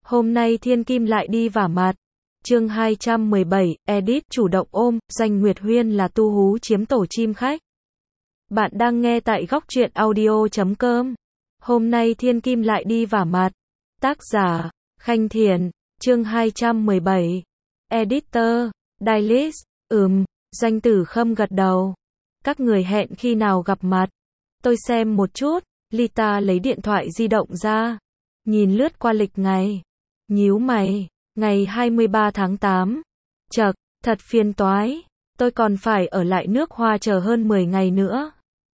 Hôm nay Thiên Kim lại đi vả mặt. Chương 217, edit chủ động ôm, Doanh Nguyệt Huyên là tu hú chiếm tổ chim khách. Bạn đang nghe tại góc truyện audio.com. Hôm nay Thiên Kim lại đi vả mặt. Tác giả, Khanh Thiền. Chương 217. Editor, Dailys. Doanh Tử Khâm gật đầu. Các người hẹn khi nào gặp mặt? Tôi xem một chút. Lita lấy điện thoại di động ra. Nhìn lướt qua lịch ngày. Nhíu mày. Ngày 23 tháng 8. Chậc, thật phiền toái. Tôi còn phải ở lại nước Hoa chờ hơn 10 ngày nữa.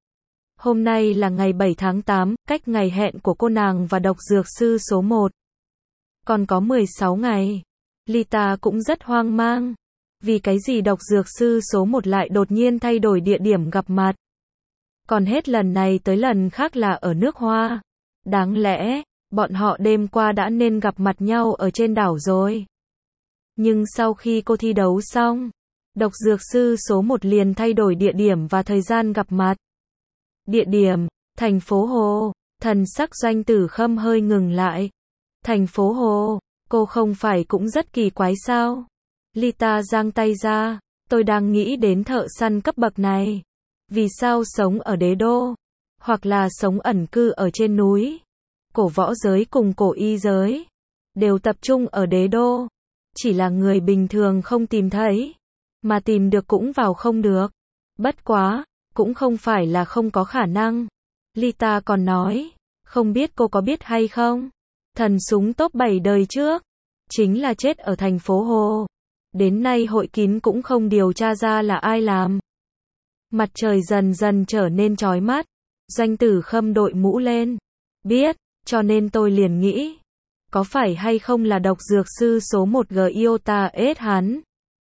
Hôm nay là ngày 7 tháng 8, cách ngày hẹn của cô nàng và độc dược sư số 1. Còn có 16 ngày. Lita cũng rất hoang mang. Vì cái gì độc dược sư số 1 lại đột nhiên thay đổi địa điểm gặp mặt. Còn hết lần này tới lần khác là ở nước Hoa. Đáng lẽ, bọn họ đêm qua đã nên gặp mặt nhau ở trên đảo rồi. Nhưng sau khi cô thi đấu xong, độc dược sư số 1 liền thay đổi địa điểm và thời gian gặp mặt. Địa điểm, thành phố Hồ. Thần sắc Doanh Tử Khâm hơi ngừng lại. Thành phố Hồ, cô không phải cũng rất kỳ quái sao? Lita giang tay ra, tôi đang nghĩ đến thợ săn cấp bậc này. Vì sao sống ở đế đô? Hoặc là sống ẩn cư ở trên núi? Cổ võ giới cùng cổ y giới đều tập trung ở đế đô. Chỉ là người bình thường không tìm thấy, mà tìm được cũng vào không được. Bất quá, cũng không phải là không có khả năng. Lita còn nói, không biết cô có biết hay không? Thần súng top 7 đời trước chính là chết ở thành phố Hồ. Đến nay hội kín cũng không điều tra ra là ai làm. Mặt trời dần dần trở nên chói mắt. Doanh Tử Khâm đội mũ lên. Biết, cho nên tôi liền nghĩ, có phải hay không là độc dược sư số 1 Giota S hắn?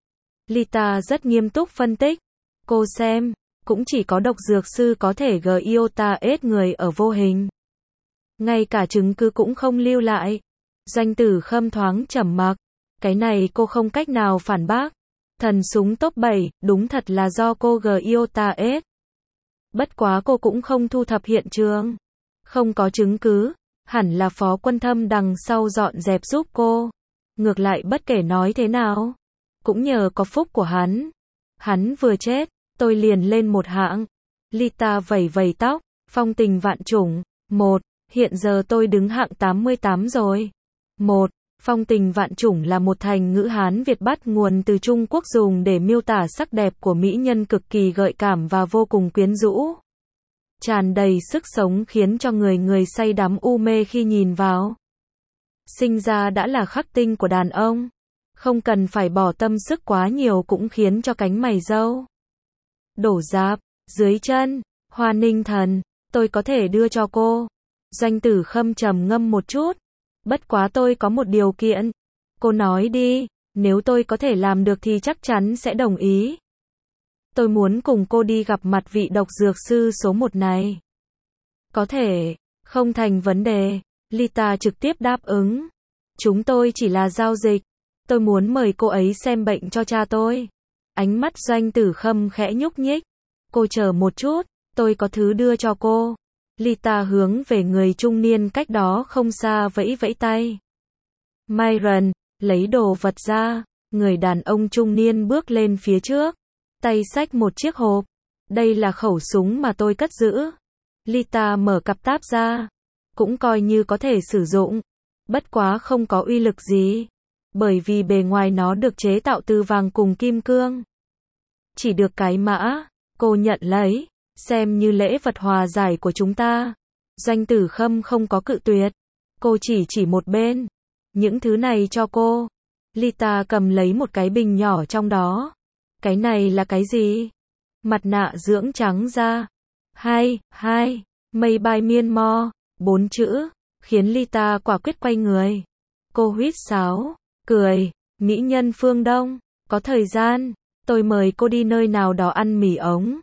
Lita rất nghiêm túc phân tích. Cô xem, cũng chỉ có độc dược sư có thể Giota S người ở vô hình. Ngay cả chứng cứ cũng không lưu lại. Doanh Tử Khâm thoáng trầm mặc. Cái này cô không cách nào phản bác. Thần súng top 7, đúng thật là do cô Giota S. Bất quá cô cũng không thu thập hiện trường. Không có chứng cứ. Hẳn là Phó Quân Thâm đằng sau dọn dẹp giúp cô. Ngược lại bất kể nói thế nào, cũng nhờ có phúc của hắn. Hắn vừa chết, tôi liền lên một hạng. Lita vẩy vẩy tóc, phong tình vạn chủng. 1. Hiện giờ tôi đứng hạng 88 rồi. 1. Phong tình vạn chủng là một thành ngữ Hán Việt bắt nguồn từ Trung Quốc dùng để miêu tả sắc đẹp của mỹ nhân cực kỳ gợi cảm và vô cùng quyến rũ. Tràn đầy sức sống khiến cho người say đắm u mê khi nhìn vào. Sinh ra đã là khắc tinh của đàn ông. Không cần phải bỏ tâm sức quá nhiều cũng khiến cho cánh mày râu đổ rạp, dưới chân, Hoa Ninh Thần, tôi có thể đưa cho cô. Doanh Tử Khâm trầm ngâm một chút. Bất quá tôi có một điều kiện. Cô nói đi, nếu tôi có thể làm được thì chắc chắn sẽ đồng ý. Tôi muốn cùng cô đi gặp mặt vị độc dược sư số 1 này. Có thể, không thành vấn đề. Lita trực tiếp đáp ứng. Chúng tôi chỉ là giao dịch. Tôi muốn mời cô ấy xem bệnh cho cha tôi. Ánh mắt Doanh Tử Khâm khẽ nhúc nhích. Cô chờ một chút, tôi có thứ đưa cho cô. Lita hướng về người trung niên cách đó không xa vẫy vẫy tay. Myron, lấy đồ vật ra. Người đàn ông trung niên bước lên phía trước. Tay xách một chiếc hộp. Đây là khẩu súng mà tôi cất giữ. Lita mở cặp táp ra. Cũng coi như có thể sử dụng. Bất quá không có uy lực gì. Bởi vì bề ngoài nó được chế tạo từ vàng cùng kim cương. Chỉ được cái mã. Cô nhận lấy. Xem như lễ vật hòa giải của chúng ta. Doanh Tử Khâm không có cự tuyệt. Cô chỉ một bên. Những thứ này cho cô. Lita cầm lấy một cái bình nhỏ trong đó. Cái này là cái gì? Mặt nạ dưỡng trắng da. Mây bay miên mo. 4 chữ. Khiến Lita quả quyết quay người. Cô huýt sáo. Cười. Mỹ nhân phương Đông. Có thời gian. Tôi mời cô đi nơi nào đó ăn mì ống.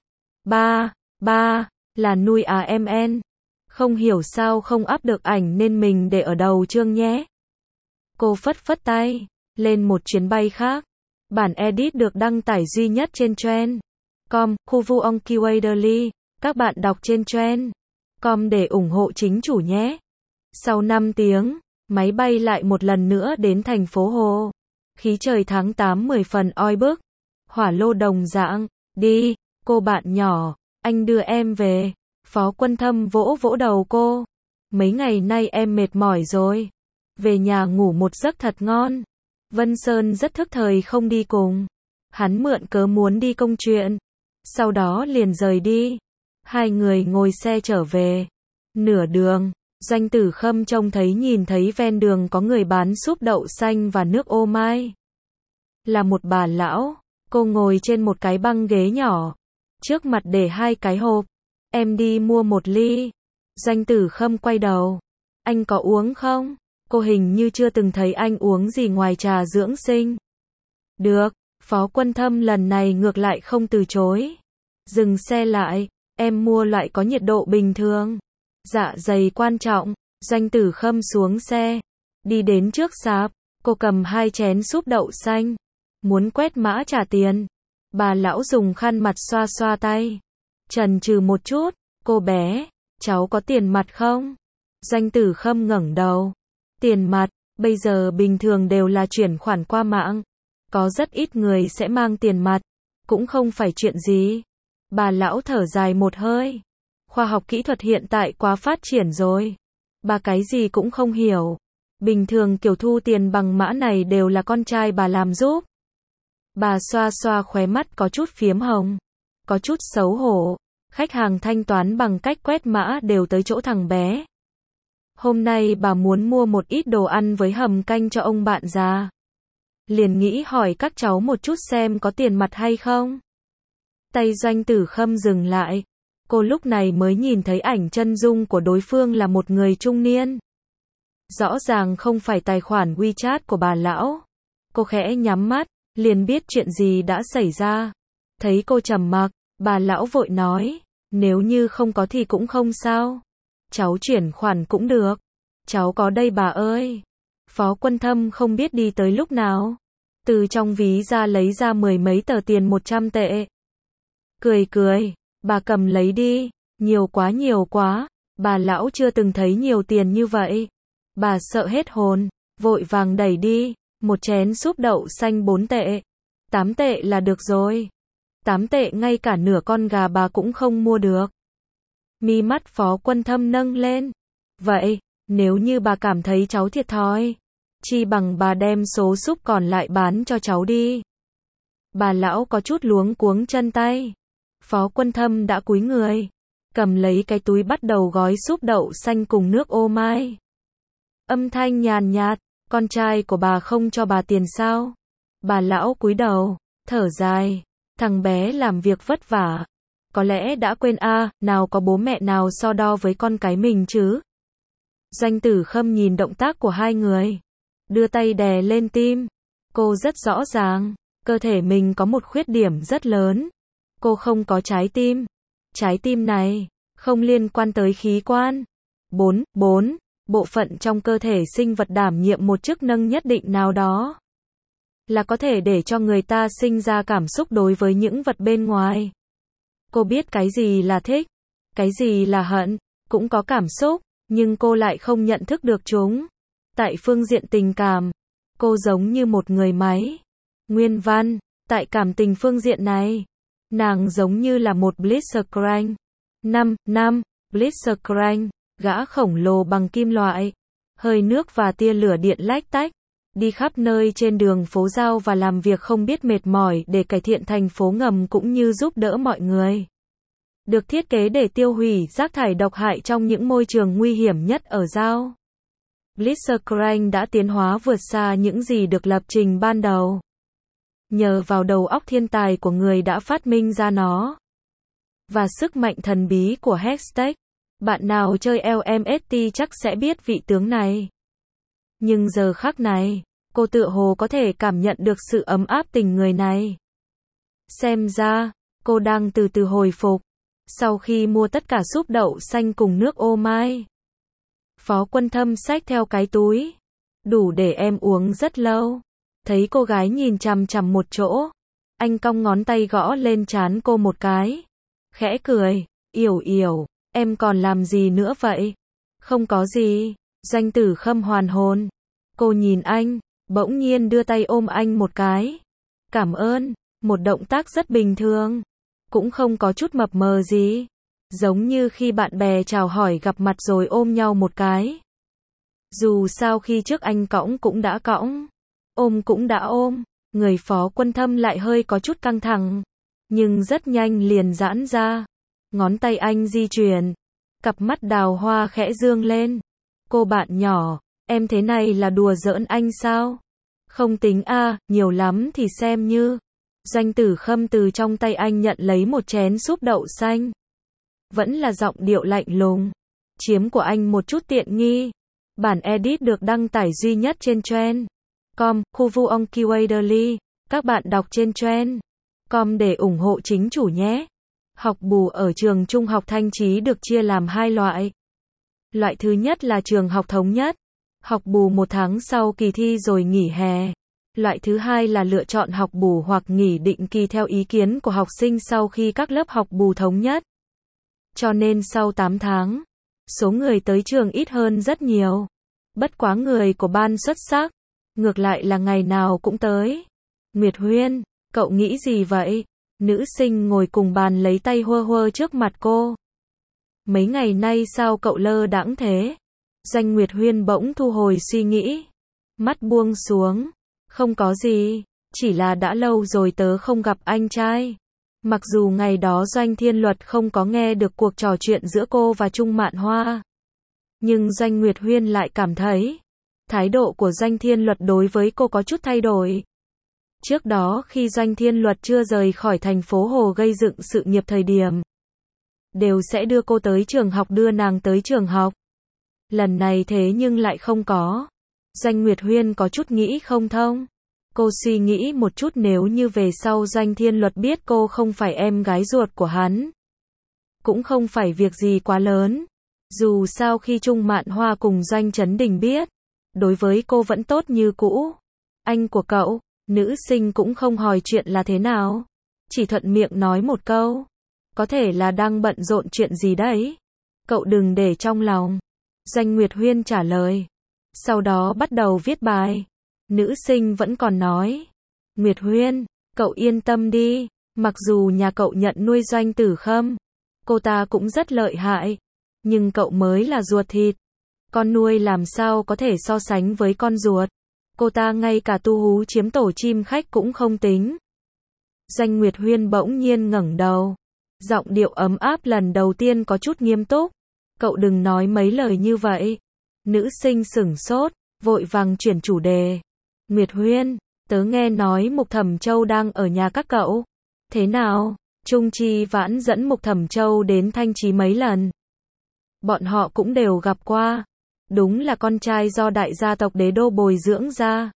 Là nuôi AMN. Không hiểu sao không up được ảnh nên mình để ở đầu chương nhé. Cô phất tay. Lên một chuyến bay khác. Bản edit được đăng tải duy nhất trên trend.com, khu Vuong Kiwaderly. Các bạn đọc trên trend.com để ủng hộ chính chủ nhé. Sau 5 tiếng, Máy bay lại một lần nữa đến thành phố Hồ. Khí trời tháng 8 10 phần oi bức. Hỏa lô đồng dạng. Đi, cô bạn nhỏ, anh đưa em về. Phó Quân Thâm vỗ vỗ đầu cô. Mấy ngày nay em mệt mỏi rồi. Về nhà ngủ một giấc thật ngon. Vân Sơn rất thức thời không đi cùng. Hắn mượn cớ muốn đi công chuyện. Sau đó liền rời đi. Hai người ngồi xe trở về. Nửa đường, Doanh Tử Khâm trông thấy nhìn thấy ven đường có người bán súp đậu xanh và nước ô mai. Là một bà lão. Cô ngồi trên một cái băng ghế nhỏ. Trước mặt để hai cái hộp. Em đi mua một ly. Doanh Tử Khâm quay đầu. Anh có uống không? Cô hình như chưa từng thấy anh uống gì ngoài trà dưỡng sinh. Được, Phó Quân Thâm lần này ngược lại không từ chối. Dừng xe lại, em mua loại có nhiệt độ bình thường. Dạ dày quan trọng. Doanh Tử Khâm xuống xe. Đi đến trước sạp, cô cầm hai chén súp đậu xanh. Muốn quét mã trả tiền. Bà lão dùng khăn mặt xoa xoa tay. Chần chừ một chút, cô bé, cháu có tiền mặt không? Doanh Tử Khâm ngẩng đầu. Tiền mặt, bây giờ bình thường đều là chuyển khoản qua mạng. Có rất ít người sẽ mang tiền mặt. Cũng không phải chuyện gì. Bà lão thở dài một hơi. Khoa học kỹ thuật hiện tại quá phát triển rồi. Bà cái gì cũng không hiểu. Bình thường kiểu thu tiền bằng mã này đều là con trai bà làm giúp. Bà xoa xoa khóe mắt có chút phiếm hồng. Có chút xấu hổ. Khách hàng thanh toán bằng cách quét mã đều tới chỗ thằng bé. Hôm nay bà muốn mua một ít đồ ăn với hầm canh cho ông bạn già. Liền nghĩ hỏi các cháu một chút xem có tiền mặt hay không. Tay Doanh Tử Khâm dừng lại. Cô lúc này mới nhìn thấy ảnh chân dung của đối phương là một người trung niên. Rõ ràng không phải tài khoản WeChat của bà lão. Cô khẽ nhắm mắt, liền biết chuyện gì đã xảy ra. Thấy cô trầm mặc, bà lão vội nói, nếu như không có thì cũng không sao. Cháu chuyển khoản cũng được. Cháu có đây bà ơi. Phó Quân Thâm không biết đi tới lúc nào. Từ trong ví ra lấy ra mười mấy tờ tiền 100 tệ. Cười cười, bà cầm lấy đi. Nhiều quá. Bà lão chưa từng thấy nhiều tiền như vậy. Bà sợ hết hồn, vội vàng đẩy đi. Một chén súp đậu xanh 4 tệ. 8 tệ là được rồi. 8 tệ ngay cả nửa con gà bà cũng không mua được. Mi mắt Phó Quân Thâm nâng lên. Vậy, nếu như bà cảm thấy cháu thiệt thòi, chi bằng bà đem số súp còn lại bán cho cháu đi. Bà lão có chút luống cuống chân tay. Phó Quân Thâm đã cúi người, cầm lấy cái túi bắt đầu gói súp đậu xanh cùng nước ô mai. Âm thanh nhàn nhạt, con trai của bà không cho bà tiền sao? Bà lão cúi đầu, thở dài, thằng bé làm việc vất vả. Có lẽ đã quên nào có bố mẹ nào so đo với con cái mình chứ? Doanh Tử Khâm nhìn động tác của hai người. Đưa tay đè lên tim. Cô rất rõ ràng, cơ thể mình có một khuyết điểm rất lớn. Cô không có trái tim. Trái tim này, không liên quan tới khí quan. 4. Bộ phận trong cơ thể sinh vật đảm nhiệm một chức năng nhất định nào đó. Là có thể để cho người ta sinh ra cảm xúc đối với những vật bên ngoài. Cô biết cái gì là thích, cái gì là hận, cũng có cảm xúc, nhưng cô lại không nhận thức được chúng. Tại phương diện tình cảm, cô giống như một người máy. Nguyên văn, tại cảm tình phương diện này, nàng giống như là một Blitzkrieg. 5. Blitzkrieg, gã khổng lồ bằng kim loại, hơi nước và tia lửa điện lách tách, đi khắp nơi trên đường phố giao và làm việc không biết mệt mỏi để cải thiện thành phố ngầm cũng như giúp đỡ mọi người. Được thiết kế để tiêu hủy rác thải độc hại trong những môi trường nguy hiểm nhất ở giao. Blitzkrieg đã tiến hóa vượt xa những gì được lập trình ban đầu. Nhờ vào đầu óc thiên tài của người đã phát minh ra nó. Và sức mạnh thần bí của Hextech. Bạn nào chơi LMST chắc sẽ biết vị tướng này. Nhưng giờ khắc này, cô tựa hồ có thể cảm nhận được sự ấm áp tình người này. Xem ra, cô đang từ từ hồi phục. Sau khi mua tất cả súp đậu xanh cùng nước ô mai. Phó Quân Thâm xách theo cái túi. Đủ để em uống rất lâu. Thấy cô gái nhìn chằm chằm một chỗ. Anh cong ngón tay gõ lên trán cô một cái. Khẽ cười, Yểu, em còn làm gì nữa vậy? Không có gì. Doanh Tử Khâm hoàn hồn. Cô nhìn anh, bỗng nhiên đưa tay ôm anh một cái. Cảm ơn, một động tác rất bình thường, cũng không có chút mập mờ gì. Giống như khi bạn bè chào hỏi gặp mặt rồi ôm nhau một cái. Dù sao khi trước anh cõng cũng đã cõng, ôm cũng đã ôm, người Phó Quân Thâm lại hơi có chút căng thẳng, nhưng rất nhanh liền giãn ra. Ngón tay anh di chuyển, cặp mắt đào hoa khẽ dương lên. Cô bạn nhỏ, em thế này là đùa giỡn anh sao? Không tính a, nhiều lắm thì xem như. Doanh Tử Khâm từ trong tay anh nhận lấy một chén súp đậu xanh. Vẫn là giọng điệu lạnh lùng. Chiếm của anh một chút tiện nghi. Bản edit được đăng tải duy nhất trên trend.com, khu vu on Kiwaderly. Các bạn đọc trên trend.com để ủng hộ chính chủ nhé. Học bù ở trường trung học Thanh Chí được chia làm hai loại. Loại thứ nhất là trường học thống nhất. Học bù 1 tháng sau kỳ thi rồi nghỉ hè. Loại thứ hai là lựa chọn học bù hoặc nghỉ định kỳ theo ý kiến của học sinh sau khi các lớp học bù thống nhất. Cho nên sau 8 tháng, số người tới trường ít hơn rất nhiều. Bất quá người của ban xuất sắc, ngược lại là ngày nào cũng tới. Nguyệt Huyên, cậu nghĩ gì vậy? Nữ sinh ngồi cùng bàn lấy tay hơ hơ trước mặt cô. Mấy ngày nay sao cậu lơ đãng thế? Doanh Nguyệt Huyên bỗng thu hồi suy nghĩ. Mắt buông xuống. Không có gì, chỉ là đã lâu rồi tớ không gặp anh trai. Mặc dù ngày đó Doanh Thiên Luật không có nghe được cuộc trò chuyện giữa cô và Trung Mạn Hoa. Nhưng Doanh Nguyệt Huyên lại cảm thấy, thái độ của Doanh Thiên Luật đối với cô có chút thay đổi. Trước đó khi Doanh Thiên Luật chưa rời khỏi thành phố Hồ gây dựng sự nghiệp thời điểm, đều sẽ đưa cô tới trường học đưa nàng tới trường học. Lần này thế nhưng lại không có. Doanh Nguyệt Huyên có chút nghĩ không thông. Cô suy nghĩ một chút nếu như về sau Doanh Thiên Luật biết cô không phải em gái ruột của hắn. Cũng không phải việc gì quá lớn. Dù sao khi Trung Mạn Hoa cùng Doanh Chấn Đình biết, đối với cô vẫn tốt như cũ. Anh của cậu, nữ sinh cũng không hỏi chuyện là thế nào. Chỉ thuận miệng nói một câu. Có thể là đang bận rộn chuyện gì đấy. Cậu đừng để trong lòng. Doanh Nguyệt Huyên trả lời. Sau đó bắt đầu viết bài. Nữ sinh vẫn còn nói. Nguyệt Huyên, cậu yên tâm đi. Mặc dù nhà cậu nhận nuôi Doanh Tử Khâm, cô ta cũng rất lợi hại. Nhưng cậu mới là ruột thịt. Con nuôi làm sao có thể so sánh với con ruột. Cô ta ngay cả tu hú chiếm tổ chim khách cũng không tính. Doanh Nguyệt Huyên bỗng nhiên ngẩng đầu. Giọng điệu ấm áp lần đầu tiên có chút nghiêm túc. Cậu đừng nói mấy lời như vậy. Nữ sinh sửng sốt, vội vàng chuyển chủ đề. Nguyệt Huyên, tớ nghe nói Mục Thẩm Châu đang ở nhà các cậu. Thế nào? Trung Chi Vãn dẫn Mục Thẩm Châu đến Thanh Chí mấy lần. Bọn họ cũng đều gặp qua. Đúng là con trai do đại gia tộc Đế Đô bồi dưỡng ra.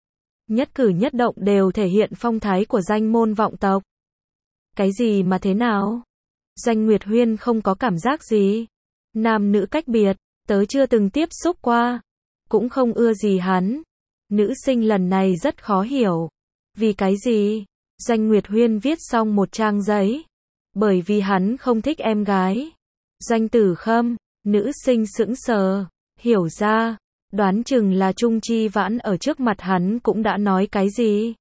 Nhất cử nhất động đều thể hiện phong thái của danh môn vọng tộc. Cái gì mà thế nào? Doanh Nguyệt Huyên không có cảm giác gì. Nam nữ cách biệt, tớ chưa từng tiếp xúc qua. Cũng không ưa gì hắn. Nữ sinh lần này rất khó hiểu. Vì cái gì? Doanh Nguyệt Huyên viết xong một trang giấy. Bởi vì hắn không thích em gái. Doanh Tử Khâm, nữ sinh sững sờ. Hiểu ra, đoán chừng là Trung Chi Vãn ở trước mặt hắn cũng đã nói cái gì.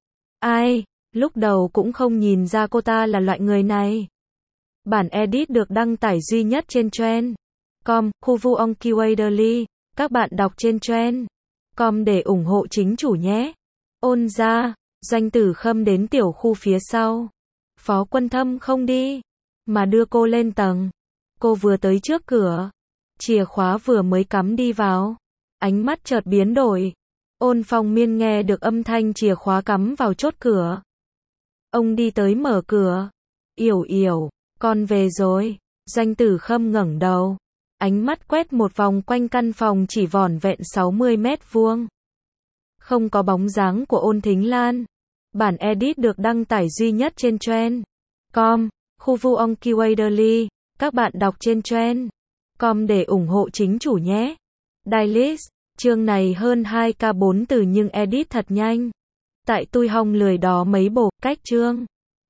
Ai, lúc đầu cũng không nhìn ra cô ta là loại người này. Bản edit được đăng tải duy nhất trên trend.com, khu vu on Kiwaderly. Các bạn đọc trên trend.com để ủng hộ chính chủ nhé. Ôn ra, Doanh Tử Khâm đến tiểu khu phía sau. Phó Quân Thâm không đi, mà đưa cô lên tầng. Cô vừa tới trước cửa. Chìa khóa vừa mới cắm đi vào. Ánh mắt chợt biến đổi. Ôn Phong Miên nghe được âm thanh chìa khóa cắm vào chốt cửa. Ông đi tới mở cửa. Yểu yểu, con về rồi. Doanh Tử Khâm ngẩng đầu. Ánh mắt quét một vòng quanh căn phòng chỉ vỏn vẹn 60 mét vuông. Không có bóng dáng của Ôn Thính Lan. Bản edit được đăng tải duy nhất trên trend.com, khu vu on Kiwaderly. Các bạn đọc trên trend.com để ủng hộ chính chủ nhé. Dailist, chương này hơn 2k 4 từ nhưng edit thật nhanh. Tại tôi hong lười đó mấy bộ cách chương.